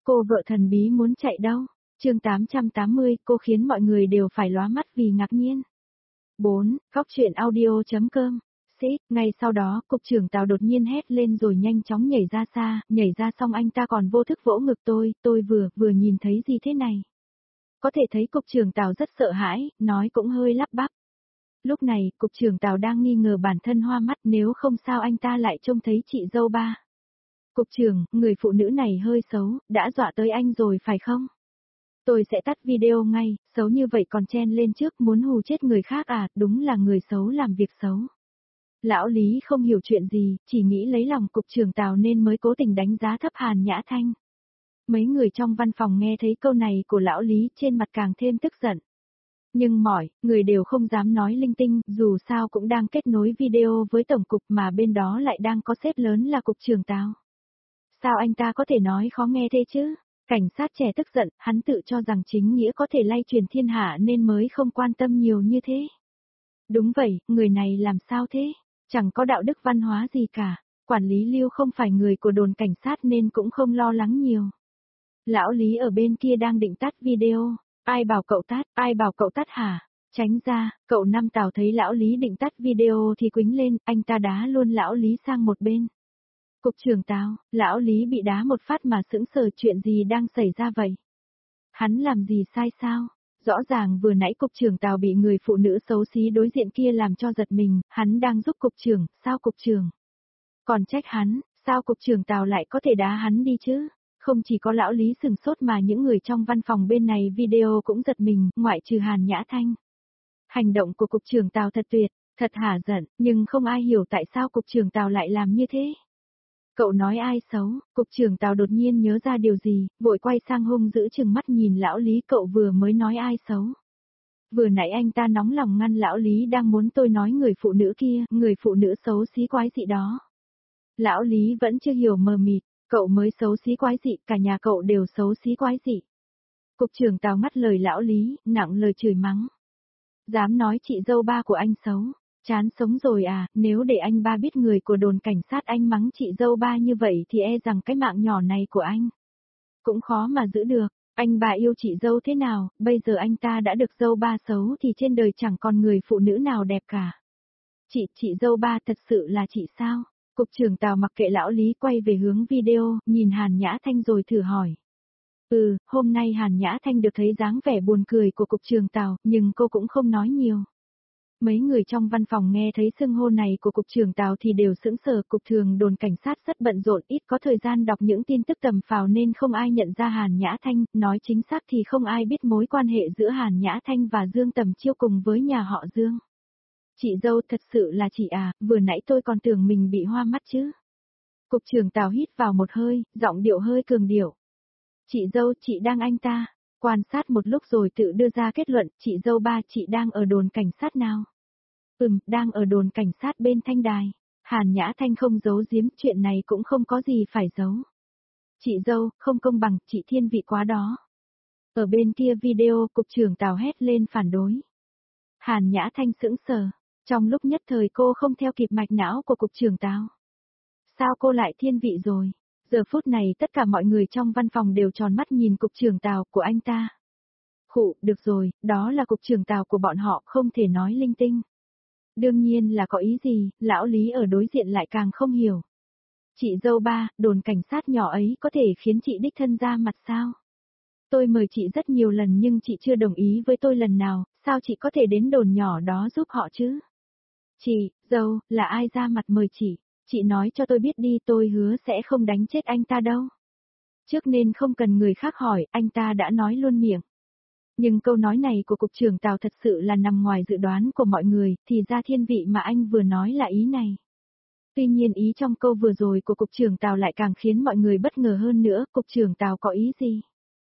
Cô vợ thần bí muốn chạy đâu? Chương 880, cô khiến mọi người đều phải lóa mắt vì ngạc nhiên. 4. Góc truyện audio.com. Ngay sau đó, cục trưởng Tào đột nhiên hét lên rồi nhanh chóng nhảy ra xa, nhảy ra xong anh ta còn vô thức vỗ ngực tôi vừa nhìn thấy gì thế này. Có thể thấy cục trưởng Tào rất sợ hãi, nói cũng hơi lắp bắp. Lúc này, cục trưởng Tào đang nghi ngờ bản thân hoa mắt, nếu không sao anh ta lại trông thấy chị dâu ba. Cục trưởng, người phụ nữ này hơi xấu, đã dọa tới anh rồi phải không? Tôi sẽ tắt video ngay, xấu như vậy còn chen lên trước muốn hù chết người khác à, đúng là người xấu làm việc xấu. Lão Lý không hiểu chuyện gì, chỉ nghĩ lấy lòng cục trưởng Tào nên mới cố tình đánh giá thấp Hàn Nhã Thanh. Mấy người trong văn phòng nghe thấy câu này của lão Lý trên mặt càng thêm tức giận. Nhưng người đều không dám nói linh tinh, dù sao cũng đang kết nối video với tổng cục mà bên đó lại đang có sếp lớn là cục trưởng Tào. Sao anh ta có thể nói khó nghe thế chứ? Cảnh sát trẻ tức giận, hắn tự cho rằng chính nghĩa có thể lay truyền thiên hạ nên mới không quan tâm nhiều như thế. Đúng vậy, người này làm sao thế? Chẳng có đạo đức văn hóa gì cả. Quản lý Lưu không phải người của đồn cảnh sát nên cũng không lo lắng nhiều. Lão Lý ở bên kia đang định tắt video. Ai bảo cậu tắt hả? Tránh ra, cậu Năm Tào thấy lão Lý định tắt video thì quýnh lên, anh ta đá luôn lão Lý sang một bên. Cục trưởng Tào, lão Lý bị đá một phát mà sững sờ, chuyện gì đang xảy ra vậy? Hắn làm gì sai sao? Rõ ràng vừa nãy cục trưởng Tào bị người phụ nữ xấu xí đối diện kia làm cho giật mình, hắn đang giúp cục trưởng, sao cục trưởng? Còn trách hắn, sao cục trưởng Tào lại có thể đá hắn đi chứ? Không chỉ có lão Lý sừng sốt mà những người trong văn phòng bên này video cũng giật mình, ngoại trừ Hàn Nhã Thanh. Hành động của cục trưởng Tào thật tuyệt, thật hả giận, nhưng không ai hiểu tại sao cục trưởng Tào lại làm như thế. Cậu nói ai xấu? Cục trưởng Tào đột nhiên nhớ ra điều gì, vội quay sang hung dữ chừng mắt nhìn lão Lý, cậu vừa mới nói ai xấu. Vừa nãy anh ta nóng lòng ngăn lão Lý đang muốn tôi nói người phụ nữ kia, người phụ nữ xấu xí quái dị đó. Lão Lý vẫn chưa hiểu, mờ mịt, cậu mới xấu xí quái dị, cả nhà cậu đều xấu xí quái dị. Cục trưởng Tào ngắt lời lão Lý, nặng lời chửi mắng. Dám nói chị dâu ba của anh xấu. Chán sống rồi à, nếu để anh ba biết người của đồn cảnh sát anh mắng chị dâu ba như vậy thì e rằng cái mạng nhỏ này của anh cũng khó mà giữ được. Anh ba yêu chị dâu thế nào, bây giờ anh ta đã được dâu ba xấu thì trên đời chẳng còn người phụ nữ nào đẹp cả. Chị dâu ba thật sự là chị sao? Cục trưởng Tào mặc kệ lão Lý, quay về hướng video, nhìn Hàn Nhã Thanh rồi thử hỏi. Hôm nay Hàn Nhã Thanh được thấy dáng vẻ buồn cười của cục trưởng Tào, nhưng cô cũng không nói nhiều. Mấy người trong văn phòng nghe thấy xưng hô này của cục trưởng Tào thì đều sững sờ, cục thường đồn cảnh sát rất bận rộn, ít có thời gian đọc những tin tức tầm phào nên không ai nhận ra Hàn Nhã Thanh, nói chính xác thì không ai biết mối quan hệ giữa Hàn Nhã Thanh và Dương Tầm Chiêu cùng với nhà họ Dương. Chị dâu thật sự là chị à, vừa nãy tôi còn tưởng mình bị hoa mắt chứ. Cục trưởng Tào hít vào một hơi, giọng điệu hơi cường điệu. Chị dâu, chị đang anh ta. Quan sát một lúc rồi tự đưa ra kết luận, chị dâu ba, chị đang ở đồn cảnh sát nào? Đang ở đồn cảnh sát bên Thanh Đài. Hàn Nhã Thanh không giấu giếm, chuyện này cũng không có gì phải giấu. Chị dâu, không công bằng, chị thiên vị quá đó. Ở bên kia video, cục trưởng Tào hét lên phản đối. Hàn Nhã Thanh sững sờ, trong lúc nhất thời cô không theo kịp mạch não của cục trưởng Tào. Sao cô lại thiên vị rồi? Giờ phút này tất cả mọi người trong văn phòng đều tròn mắt nhìn cục trưởng Tào của anh ta. Được rồi, đó là cục trưởng Tào của bọn họ, không thể nói linh tinh. Đương nhiên là có ý gì, lão Lý ở đối diện lại càng không hiểu. Chị dâu ba, đồn cảnh sát nhỏ ấy có thể khiến chị đích thân ra mặt sao? Tôi mời chị rất nhiều lần nhưng chị chưa đồng ý với tôi lần nào, sao chị có thể đến đồn nhỏ đó giúp họ chứ? Chị, dâu, là ai ra mặt mời chị? Chị nói cho tôi biết đi, tôi hứa sẽ không đánh chết anh ta đâu. Trước nên không cần người khác hỏi, anh ta đã nói luôn miệng. Nhưng câu nói này của cục trưởng Tào thật sự là nằm ngoài dự đoán của mọi người, thì ra thiên vị mà anh vừa nói là ý này. Tuy nhiên ý trong câu vừa rồi của cục trưởng Tào lại càng khiến mọi người bất ngờ hơn nữa, cục trưởng Tào có ý gì?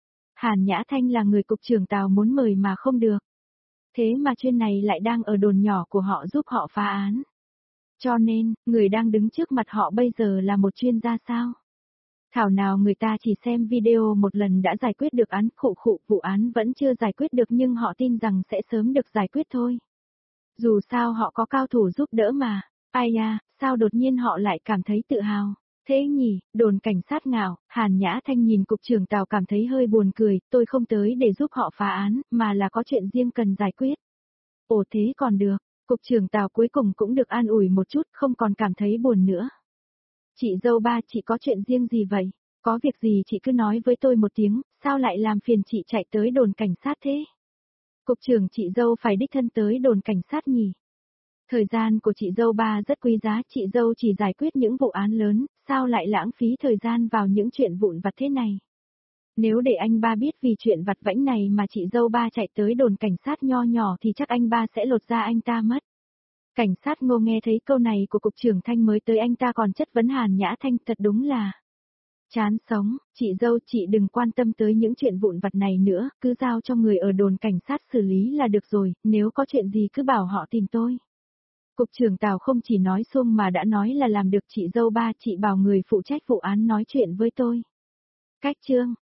Hàn Nhã Thanh là người cục trưởng Tào muốn mời mà không được. Thế mà chuyên này lại đang ở đồn nhỏ của họ giúp họ phá án. Cho nên, người đang đứng trước mặt họ bây giờ là một chuyên gia sao? Thảo nào người ta chỉ xem video một lần đã giải quyết được án, vụ án vẫn chưa giải quyết được nhưng họ tin rằng sẽ sớm được giải quyết thôi. Dù sao họ có cao thủ giúp đỡ mà, ai à, sao đột nhiên họ lại cảm thấy tự hào. Thế nhỉ, đồn cảnh sát ngạo, Hàn Nhã Thanh nhìn cục trưởng Tào cảm thấy hơi buồn cười, tôi không tới để giúp họ phá án, mà là có chuyện riêng cần giải quyết. Ồ thế còn được, cục trưởng Tào cuối cùng cũng được an ủi một chút, không còn cảm thấy buồn nữa. Chị dâu ba, chị có chuyện riêng gì vậy? Có việc gì chị cứ nói với tôi một tiếng, sao lại làm phiền chị chạy tới đồn cảnh sát thế? Cục trưởng chị dâu phải đích thân tới đồn cảnh sát nhỉ? Thời gian của chị dâu ba rất quý giá, chị dâu chỉ giải quyết những vụ án lớn, sao lại lãng phí thời gian vào những chuyện vụn vặt thế này? Nếu để anh ba biết vì chuyện vặt vãnh này mà chị dâu ba chạy tới đồn cảnh sát nho nhỏ thì chắc anh ba sẽ lột da anh ta mất. Cảnh sát Ngô nghe thấy câu này của cục trưởng Thanh mới tới anh ta còn chất vấn Hàn Nhã Thanh, thật đúng là chán sống, chị dâu chị đừng quan tâm tới những chuyện vụn vặt này nữa, cứ giao cho người ở đồn cảnh sát xử lý là được rồi, nếu có chuyện gì cứ bảo họ tìm tôi. Cục trưởng Tào không chỉ nói xung mà đã nói là làm được, chị dâu ba, chị bảo người phụ trách vụ án nói chuyện với tôi. Cách chương